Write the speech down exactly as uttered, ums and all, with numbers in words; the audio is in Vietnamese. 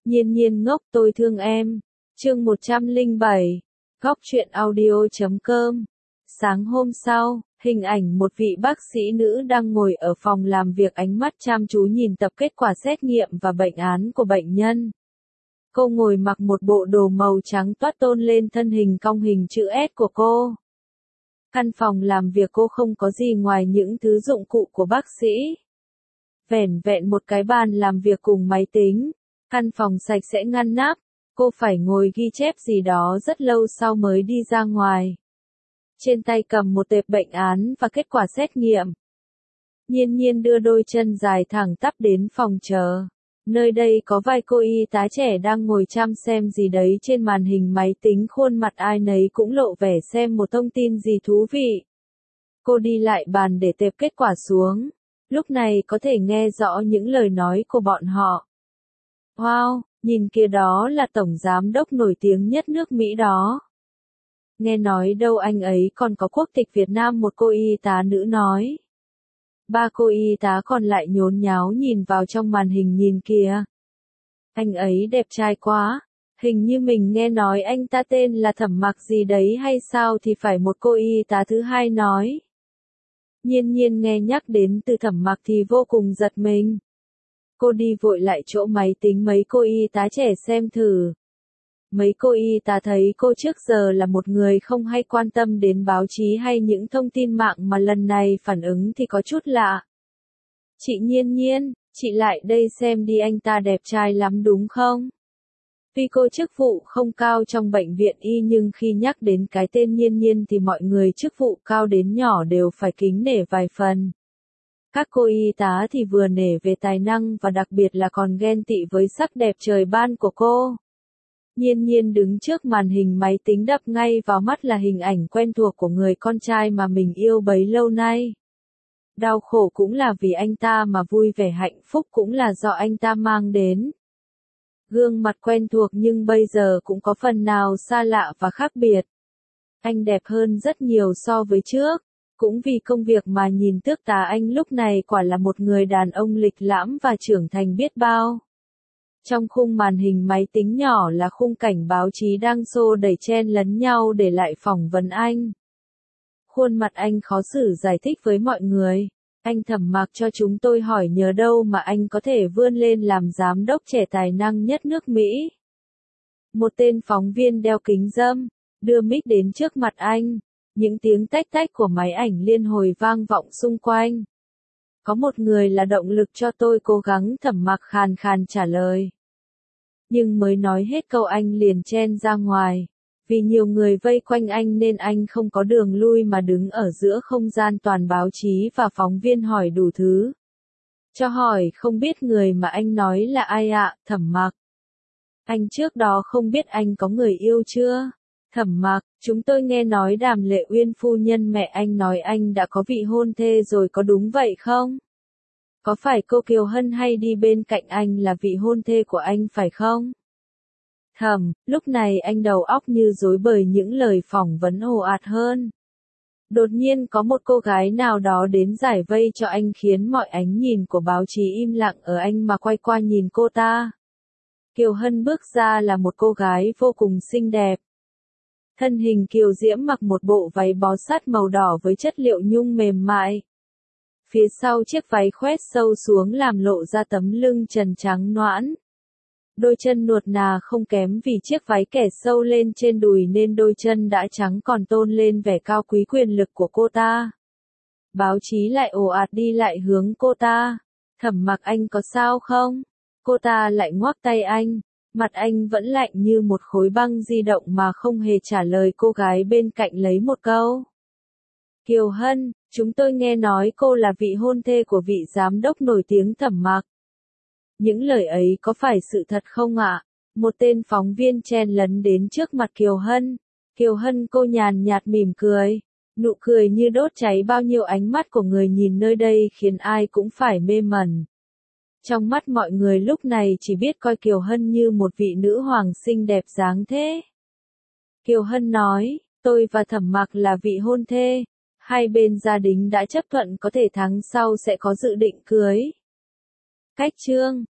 Nhiên nhiên ngốc tôi thương em. Chương một trăm lẻ bảy. Góc truyện audio chấm com. Sáng hôm sau, hình ảnh một vị bác sĩ nữ đang ngồi ở phòng làm việc ánh mắt chăm chú nhìn tập kết quả xét nghiệm và bệnh án của bệnh nhân. Cô ngồi mặc một bộ đồ màu trắng toát tôn lên thân hình cong hình chữ S của cô. Căn phòng làm việc cô không có gì ngoài những thứ dụng cụ của bác sĩ. Vẻn vẹn một cái bàn làm việc cùng máy tính. Căn phòng sạch sẽ ngăn nắp. Cô phải ngồi ghi chép gì đó rất lâu sau mới đi ra ngoài. Trên tay cầm một tệp bệnh án và kết quả xét nghiệm. Nhiên nhiên đưa đôi chân dài thẳng tắp đến phòng chờ. Nơi đây có vài cô y tá trẻ đang ngồi chăm xem gì đấy trên màn hình máy tính, khuôn mặt ai nấy cũng lộ vẻ xem một thông tin gì thú vị. Cô đi lại bàn để tệp kết quả xuống. Lúc này có thể nghe rõ những lời nói của bọn họ. Wow, nhìn kia đó là tổng giám đốc nổi tiếng nhất nước Mỹ đó. Nghe nói đâu anh ấy còn có quốc tịch Việt Nam, một cô y tá nữ nói. Ba cô y tá còn lại nhốn nháo nhìn vào trong màn hình, nhìn kìa. Anh ấy đẹp trai quá, hình như mình nghe nói anh ta tên là Thẩm Mặc gì đấy hay sao, thì phải một cô y tá thứ hai nói. Nhiên nhiên nghe nhắc đến từ Thẩm Mặc thì vô cùng giật mình. Cô đi vội lại chỗ máy tính mấy cô y tá trẻ xem thử. Mấy cô y tá thấy cô trước giờ là một người không hay quan tâm đến báo chí hay những thông tin mạng, mà lần này phản ứng thì có chút lạ. Chị Nhiên Nhiên, chị lại đây xem đi, anh ta đẹp trai lắm đúng không? Tuy cô chức vụ không cao trong bệnh viện y, nhưng khi nhắc đến cái tên Nhiên Nhiên thì mọi người chức vụ cao đến nhỏ đều phải kính nể vài phần. Các cô y tá thì vừa nể về tài năng và đặc biệt là còn ghen tị với sắc đẹp trời ban của cô. Nhiên nhiên đứng trước màn hình máy tính, đập ngay vào mắt là hình ảnh quen thuộc của người con trai mà mình yêu bấy lâu nay. Đau khổ cũng là vì anh ta mà vui vẻ hạnh phúc cũng là do anh ta mang đến. Gương mặt quen thuộc nhưng bây giờ cũng có phần nào xa lạ và khác biệt. Anh đẹp hơn rất nhiều so với trước. Cũng vì công việc mà nhìn tước tá, anh lúc này quả là một người đàn ông lịch lãm và trưởng thành biết bao. Trong khung màn hình máy tính nhỏ là khung cảnh báo chí đang xô đẩy chen lấn nhau để lại phỏng vấn anh. Khuôn mặt anh khó xử giải thích với mọi người. Anh Thẩm Mặc cho chúng tôi hỏi nhờ đâu mà anh có thể vươn lên làm giám đốc trẻ tài năng nhất nước Mỹ. Một tên phóng viên đeo kính râm, đưa mic đến trước mặt anh. Những tiếng tách tách của máy ảnh liên hồi vang vọng xung quanh. Có một người là động lực cho tôi cố gắng, Thẩm Mặc khàn khàn trả lời. Nhưng mới nói hết câu anh liền chen ra ngoài. Vì nhiều người vây quanh anh nên anh không có đường lui mà đứng ở giữa không gian toàn báo chí và phóng viên hỏi đủ thứ. Cho hỏi không biết người mà anh nói là ai ạ, à? Thẩm Mặc. Anh trước đó không biết anh có người yêu chưa? Thẩm Mặc, chúng tôi nghe nói Đàm Lệ Uyên phu nhân mẹ anh nói anh đã có vị hôn thê rồi, có đúng vậy không? Có phải cô Kiều Hân hay đi bên cạnh anh là vị hôn thê của anh phải không? Thẩm, lúc này anh đầu óc như rối bởi những lời phỏng vấn ồ ạt hơn. Đột nhiên có một cô gái nào đó đến giải vây cho anh khiến mọi ánh nhìn của báo chí im lặng ở anh mà quay qua nhìn cô ta. Kiều Hân bước ra là một cô gái vô cùng xinh đẹp. Thân hình kiều diễm, mặc một bộ váy bó sát màu đỏ với chất liệu nhung mềm mại. Phía sau chiếc váy khoét sâu xuống làm lộ ra tấm lưng trần trắng nõn. Đôi chân nuột nà không kém, vì chiếc váy kẻ sâu lên trên đùi nên đôi chân đã trắng còn tôn lên vẻ cao quý quyền lực của cô ta. Báo chí lại ồ ạt đi lại hướng cô ta. Thẩm Mặc, anh có sao không? Cô ta lại ngoắc tay anh. Mặt anh vẫn lạnh như một khối băng, di động mà không hề trả lời cô gái bên cạnh lấy một câu. Kiều Hân, chúng tôi nghe nói cô là vị hôn thê của vị giám đốc nổi tiếng Thẩm Mặc. Những lời ấy có phải sự thật không ạ? Một tên phóng viên chen lấn đến trước mặt Kiều Hân. Kiều Hân cô nhàn nhạt mỉm cười. Nụ cười như đốt cháy bao nhiêu ánh mắt của người nhìn nơi đây khiến ai cũng phải mê mẩn. Trong mắt mọi người lúc này chỉ biết coi Kiều Hân như một vị nữ hoàng xinh đẹp dáng thế. Kiều Hân nói, tôi và Thẩm Mặc là vị hôn thê. Hai bên gia đình đã chấp thuận có thể tháng sau sẽ có dự định cưới. Cách chương